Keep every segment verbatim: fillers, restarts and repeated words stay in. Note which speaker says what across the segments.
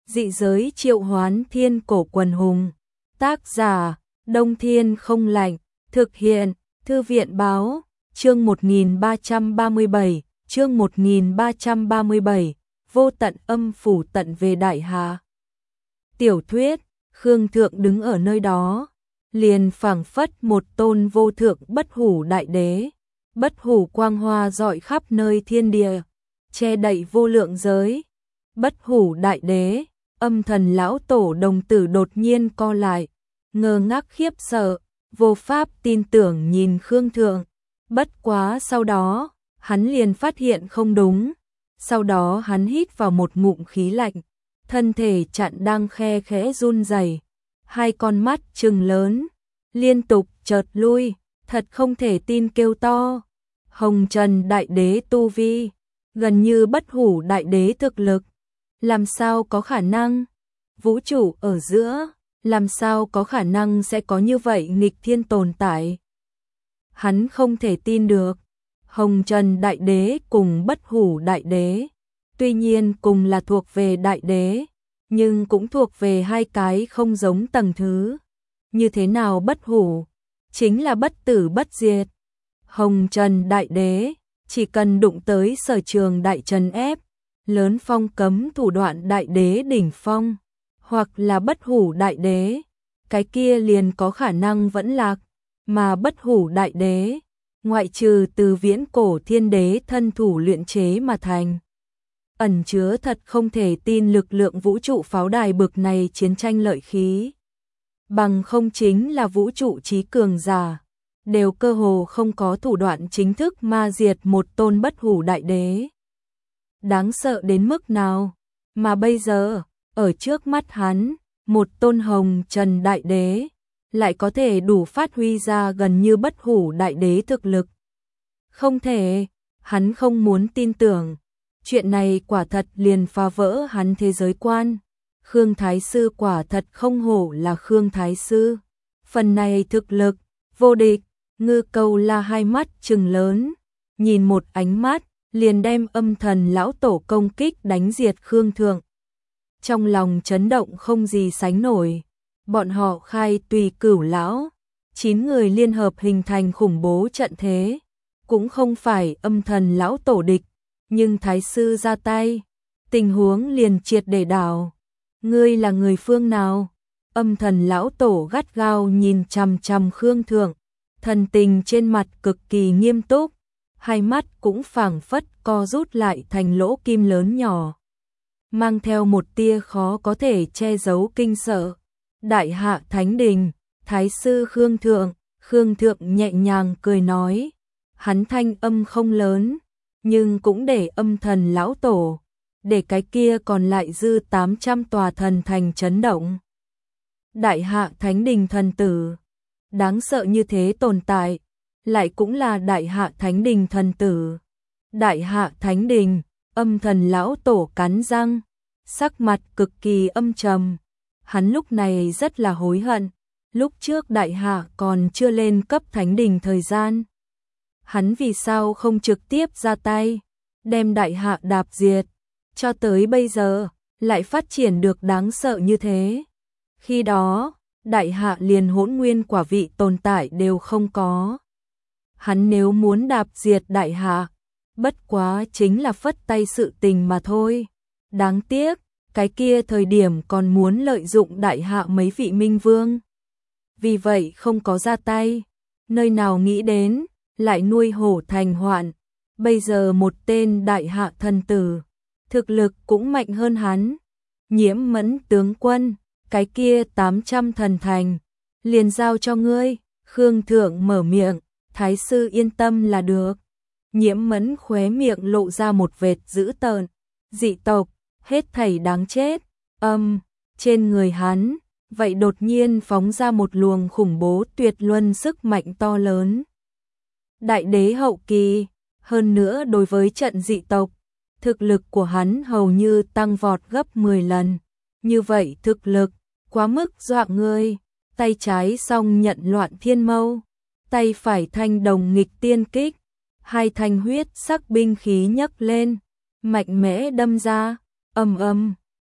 Speaker 1: Dị giới triệu hoán thiên cổ quần hùng. Tác giả, Đông Thiên không lạnh. Thực hiện, Thư viện báo. Chương một nghìn ba trăm ba mươi bảy, chương một nghìn ba trăm ba mươi bảy, vô tận âm phủ tận về Đại Hạ. Tiểu thuyết, Khương Thượng đứng ở nơi đó, liền phảng phất một tôn vô thượng bất hủ đại đế, bất hủ quang hoa rọi khắp nơi thiên địa, che đậy vô lượng giới. Bất hủ đại đế, Âm Thần lão tổ đồng tử đột nhiên co lại, ngơ ngác khiếp sợ, vô pháp tin tưởng nhìn Khương Thượng. Bất quá sau đó, hắn liền phát hiện không đúng. Sau đó hắn hít vào một ngụm khí lạnh, thân thể chặn đang khe khẽ run rẩy, hai con mắt trừng lớn, liên tục chợt lui, thật không thể tin kêu to. Hồng Trần đại đế tu vi, gần như bất hủ đại đế thực lực, làm sao có khả năng? Vũ trụ ở giữa, làm sao có khả năng sẽ có như vậy nghịch thiên tồn tại? Hắn không thể tin được. Hồng Trần đại đế cùng bất hủ đại đế, tuy nhiên cùng là thuộc về đại đế, nhưng cũng thuộc về hai cái không giống tầng thứ. Như thế nào bất hủ? Chính là bất tử bất diệt. Hồng Trần đại đế, chỉ cần đụng tới sở trường đại trần ép, lớn phong cấm thủ đoạn đại đế đỉnh phong, hoặc là bất hủ đại đế, cái kia liền có khả năng vẫn lạc. Mà bất hủ đại đế, ngoại trừ từ viễn cổ thiên đế thân thủ luyện chế mà thành, ẩn chứa thật không thể tin lực lượng vũ trụ pháo đài bực này chiến tranh lợi khí. Bằng không chính là vũ trụ trí cường giả, đều cơ hồ không có thủ đoạn chính thức ma diệt một tôn bất hủ đại đế. Đáng sợ đến mức nào? Mà bây giờ, ở trước mắt hắn, một tôn Hồng Trần đại đế lại có thể đủ phát huy ra gần như bất hủ đại đế thực lực. Không thể, hắn không muốn tin tưởng. Chuyện này quả thật liền phá vỡ hắn thế giới quan. Khương Thái Sư quả thật không hổ là Khương Thái Sư. Phần này thực lực, vô địch. Ngư Câu La hai mắt trừng lớn, nhìn một ánh mắt, liền đem Âm Thần lão tổ công kích đánh diệt Khương Thượng. Trong lòng chấn động không gì sánh nổi. Bọn họ khai tùy cửu lão, chín người liên hợp hình thành khủng bố trận thế, cũng không phải Âm Thần lão tổ địch, nhưng Thái Sư ra tay, tình huống liền triệt để đảo. Ngươi là người phương nào? Âm Thần lão tổ gắt gao nhìn chằm chằm Khương Thượng, thần tình trên mặt cực kỳ nghiêm túc, hai mắt cũng phảng phất co rút lại thành lỗ kim lớn nhỏ, mang theo một tia khó có thể che giấu kinh sợ. Đại Hạ Thánh Đình, Thái Sư Khương Thượng. Khương Thượng nhẹ nhàng cười nói, hắn thanh âm không lớn, nhưng cũng để Âm Thần lão tổ, để cái kia còn lại dư tám trăm tòa thần thành chấn động. Đại Hạ Thánh Đình thần tử, đáng sợ như thế tồn tại, lại cũng là Đại Hạ Thánh Đình thần tử. Đại Hạ Thánh Đình, Âm Thần lão tổ cắn răng, sắc mặt cực kỳ âm trầm. Hắn lúc này rất là hối hận, lúc trước Đại Hạ còn chưa lên cấp Thánh Đình thời gian, hắn vì sao không trực tiếp ra tay, đem Đại Hạ đạp diệt, cho tới bây giờ, lại phát triển được đáng sợ như thế. Khi đó, Đại Hạ liền hỗn nguyên quả vị tồn tại đều không có. Hắn nếu muốn đạp diệt Đại Hạ, bất quá chính là phất tay sự tình mà thôi. Đáng tiếc, cái kia thời điểm còn muốn lợi dụng Đại Hạ mấy vị minh vương, vì vậy không có ra tay. Nơi nào nghĩ đến, lại nuôi hổ thành hoạn. Bây giờ một tên Đại Hạ thần tử, thực lực cũng mạnh hơn hắn. Nhiễm Mẫn tướng quân, cái kia tám trăm thần thành, liền giao cho ngươi. Khương Thượng mở miệng, Thái Sư yên tâm là được. Nhiễm Mẫn khóe miệng lộ ra một vệt dữ tợn, dị tộc, hết thảy đáng chết. Âm, trên người hắn, vậy đột nhiên phóng ra một luồng khủng bố tuyệt luân sức mạnh to lớn. Đại đế hậu kỳ, hơn nữa đối với trận dị tộc, thực lực của hắn hầu như tăng vọt gấp mười lần. Như vậy thực lực, quá mức dọa người. Tay trái song nhận Loạn Thiên Mâu, tay phải thanh đồng nghịch tiên kích, hai thanh huyết sắc binh khí nhấc lên, mạnh mẽ đâm ra, ầm ầm,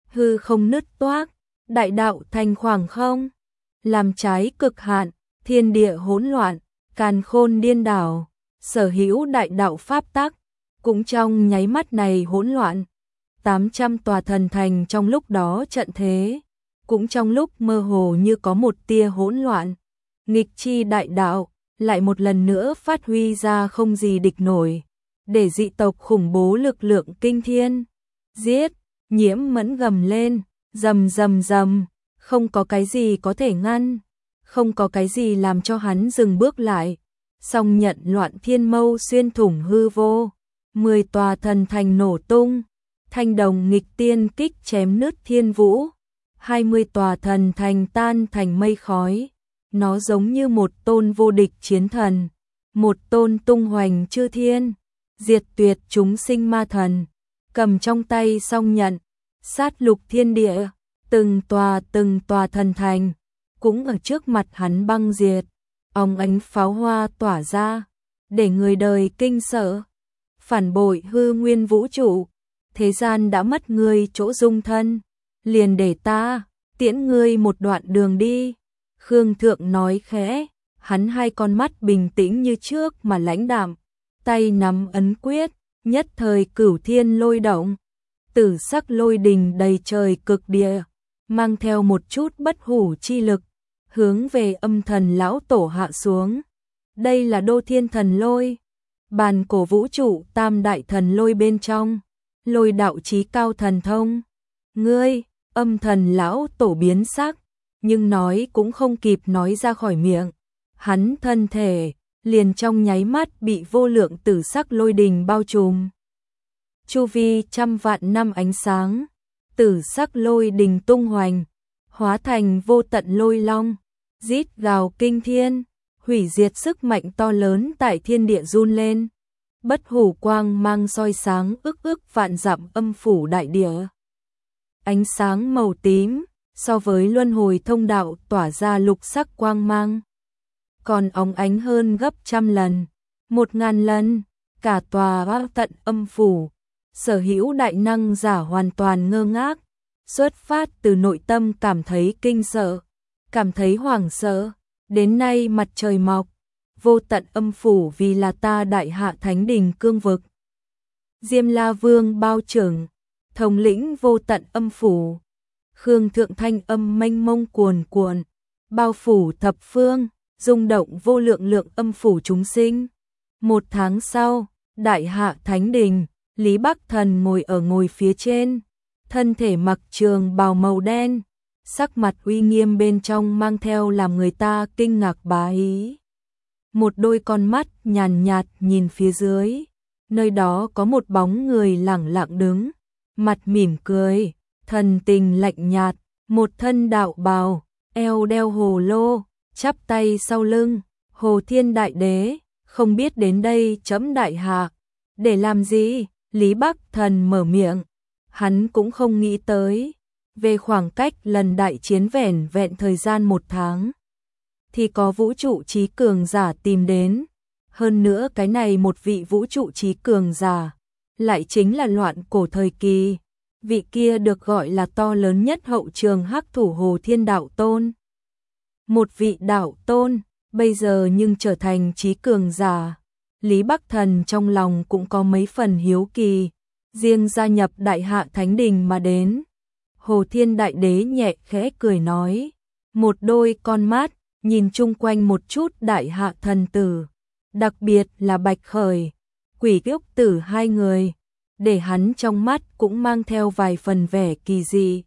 Speaker 1: hư không nứt toác, đại đạo thành khoảng không, làm trái cực hạn, thiên địa hỗn loạn, càn khôn điên đảo, sở hữu đại đạo pháp tắc, cũng trong nháy mắt này hỗn loạn. tám trăm tòa thần thành trong lúc đó trận thế, cũng trong lúc mơ hồ như có một tia hỗn loạn. Nghịch chi đại đạo, lại một lần nữa phát huy ra không gì địch nổi, để dị tộc khủng bố lực lượng kinh thiên. Giết, Nhiễm Mẫn gầm lên, rầm rầm rầm, không có cái gì có thể ngăn, không có cái gì làm cho hắn dừng bước lại. Song nhận loạn thiên mâu xuyên thủng hư vô, mười tòa thần thành nổ tung, thanh đồng nghịch tiên kích chém nứt thiên vũ, hai mươi tòa thần thành tan thành mây khói. Nó giống như một tôn vô địch chiến thần, một tôn tung hoành chư thiên, diệt tuyệt chúng sinh ma thần, cầm trong tay song nhận, sát lục thiên địa, từng tòa từng tòa thần thành, cũng ở trước mặt hắn băng diệt, óng ánh pháo hoa tỏa ra, để người đời kinh sợ. Phản bội hư nguyên vũ trụ, thế gian đã mất ngươi chỗ dung thân, liền để ta tiễn ngươi một đoạn đường đi. Khương Thượng nói khẽ, hắn hai con mắt bình tĩnh như trước mà lãnh đạm, tay nắm ấn quyết, nhất thời cửu thiên lôi động, tử sắc lôi đình đầy trời cực địa, mang theo một chút bất hủ chi lực, hướng về âm thần lão tổ hạ xuống. Đây là đô thiên thần lôi, bàn cổ vũ trụ tam đại thần lôi bên trong, lôi đạo chí cao thần thông. Ngươi, âm thần lão tổ biến sắc, nhưng nói cũng không kịp nói ra khỏi miệng. Hắn thân thể, liền trong nháy mắt bị vô lượng tử sắc lôi đình bao trùm. Chu vi trăm vạn năm ánh sáng, tử sắc lôi đình tung hoành, hóa thành vô tận lôi long, rít gào kinh thiên, hủy diệt sức mạnh to lớn tại thiên địa run lên. Bất hủ quang mang soi sáng ức ức vạn dặm âm phủ đại địa. Ánh sáng màu tím, so với luân hồi thông đạo tỏa ra lục sắc quang mang, còn óng ánh hơn gấp trăm lần, một ngàn lần. Cả tòa bao tận âm phủ, sở hữu đại năng giả hoàn toàn ngơ ngác, xuất phát từ nội tâm cảm thấy kinh sợ, cảm thấy hoảng sợ. Đến nay mặt trời mọc, vô tận âm phủ vì là ta đại hạ thánh đình cương vực. Diêm La Vương bao trưởng, thống lĩnh vô tận âm phủ. Khương Thượng thanh âm mênh mông cuồn cuộn, bao phủ thập phương, rung động vô lượng lượng âm phủ chúng sinh. Một tháng sau, đại hạ thánh đình, Lý Bắc Thần ngồi ở ngồi phía trên, thân thể mặc trường bào màu đen, sắc mặt uy nghiêm bên trong mang theo làm người ta kinh ngạc bá ý. Một đôi con mắt nhàn nhạt nhìn phía dưới, nơi đó có một bóng người lẳng lặng đứng, mặt mỉm cười, thần tình lạnh nhạt, một thân đạo bào, eo đeo hồ lô, chắp tay sau lưng. Hồ Thiên Đại Đế, không biết đến đây chấm đại hạ để làm gì? Lý Bắc Thần mở miệng, hắn cũng không nghĩ tới, về khoảng cách lần đại chiến vẻn vẹn thời gian một tháng, thì có vũ trụ trí cường giả tìm đến. Hơn nữa cái này một vị vũ trụ trí cường giả, lại chính là loạn cổ thời kỳ, vị kia được gọi là to lớn nhất hậu trường hắc thủ Hồ Thiên Đạo Tôn. Một vị đạo tôn, bây giờ nhưng trở thành trí cường giả. Lý Bắc Thần trong lòng cũng có mấy phần hiếu kỳ, riêng gia nhập đại hạ thánh đình mà đến. Hồ Thiên Đại Đế nhẹ khẽ cười nói, một đôi con mắt, nhìn chung quanh một chút đại hạ thần tử, đặc biệt là Bạch Khởi, Quỷ Kiếp Tử hai người, để hắn trong mắt cũng mang theo vài phần vẻ kỳ dị.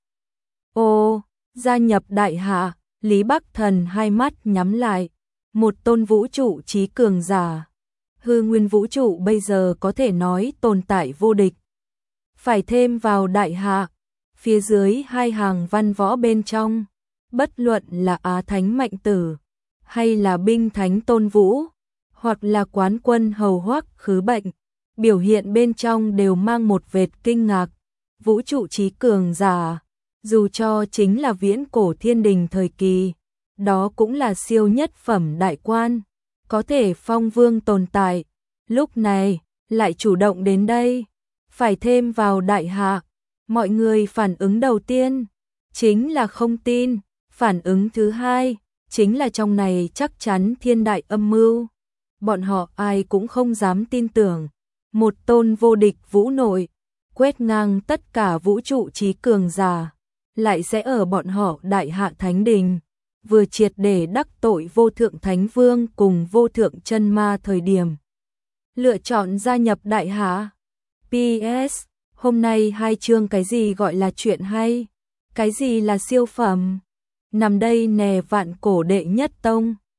Speaker 1: Ô, gia nhập đại hạ, Lý Bắc Thần hai mắt nhắm lại, một tôn vũ trụ trí cường giả. Hư nguyên vũ trụ bây giờ có thể nói tồn tại vô địch. Phải thêm vào đại hạ, phía dưới hai hàng văn võ bên trong, bất luận là Á Thánh Mạnh Tử, hay là Binh Thánh Tôn Vũ, hoặc là Quán Quân Hầu Hoắc Khứ Bệnh, biểu hiện bên trong đều mang một vệt kinh ngạc. Vũ trụ trí cường giả, dù cho chính là viễn cổ thiên đình thời kỳ, đó cũng là siêu nhất phẩm đại quan, có thể phong vương tồn tại, lúc này lại chủ động đến đây, phải thêm vào đại hạ, Mọi người phản ứng đầu tiên chính là không tin, phản ứng thứ hai chính là trong này chắc chắn thiên đại âm mưu. Bọn họ ai cũng không dám tin tưởng, một tôn vô địch vũ nội, quét ngang tất cả vũ trụ trí cường giả, lại sẽ ở bọn họ đại hạ thánh đình, vừa triệt để đắc tội vô thượng thánh vương cùng vô thượng chân ma thời điểm. Lựa chọn gia nhập đại hạ. pê ét. Hôm nay hai chương cái gì gọi là chuyện hay? Cái gì là siêu phẩm? Nằm đây nè vạn cổ đệ nhất tông.